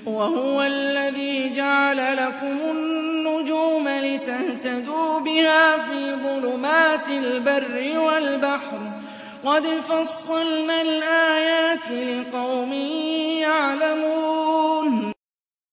وَهُوَ الَّذِي جَعَلَ لَكُمُ النُّجُومَ لِتَهْتَدُوا بِهَا فِي ظُلُمَاتِ الْبَرِّ وَالْبَحْرِ ۗ قَدْ فَصَّلْنَا الْآيَاتِ لِقَوْمٍ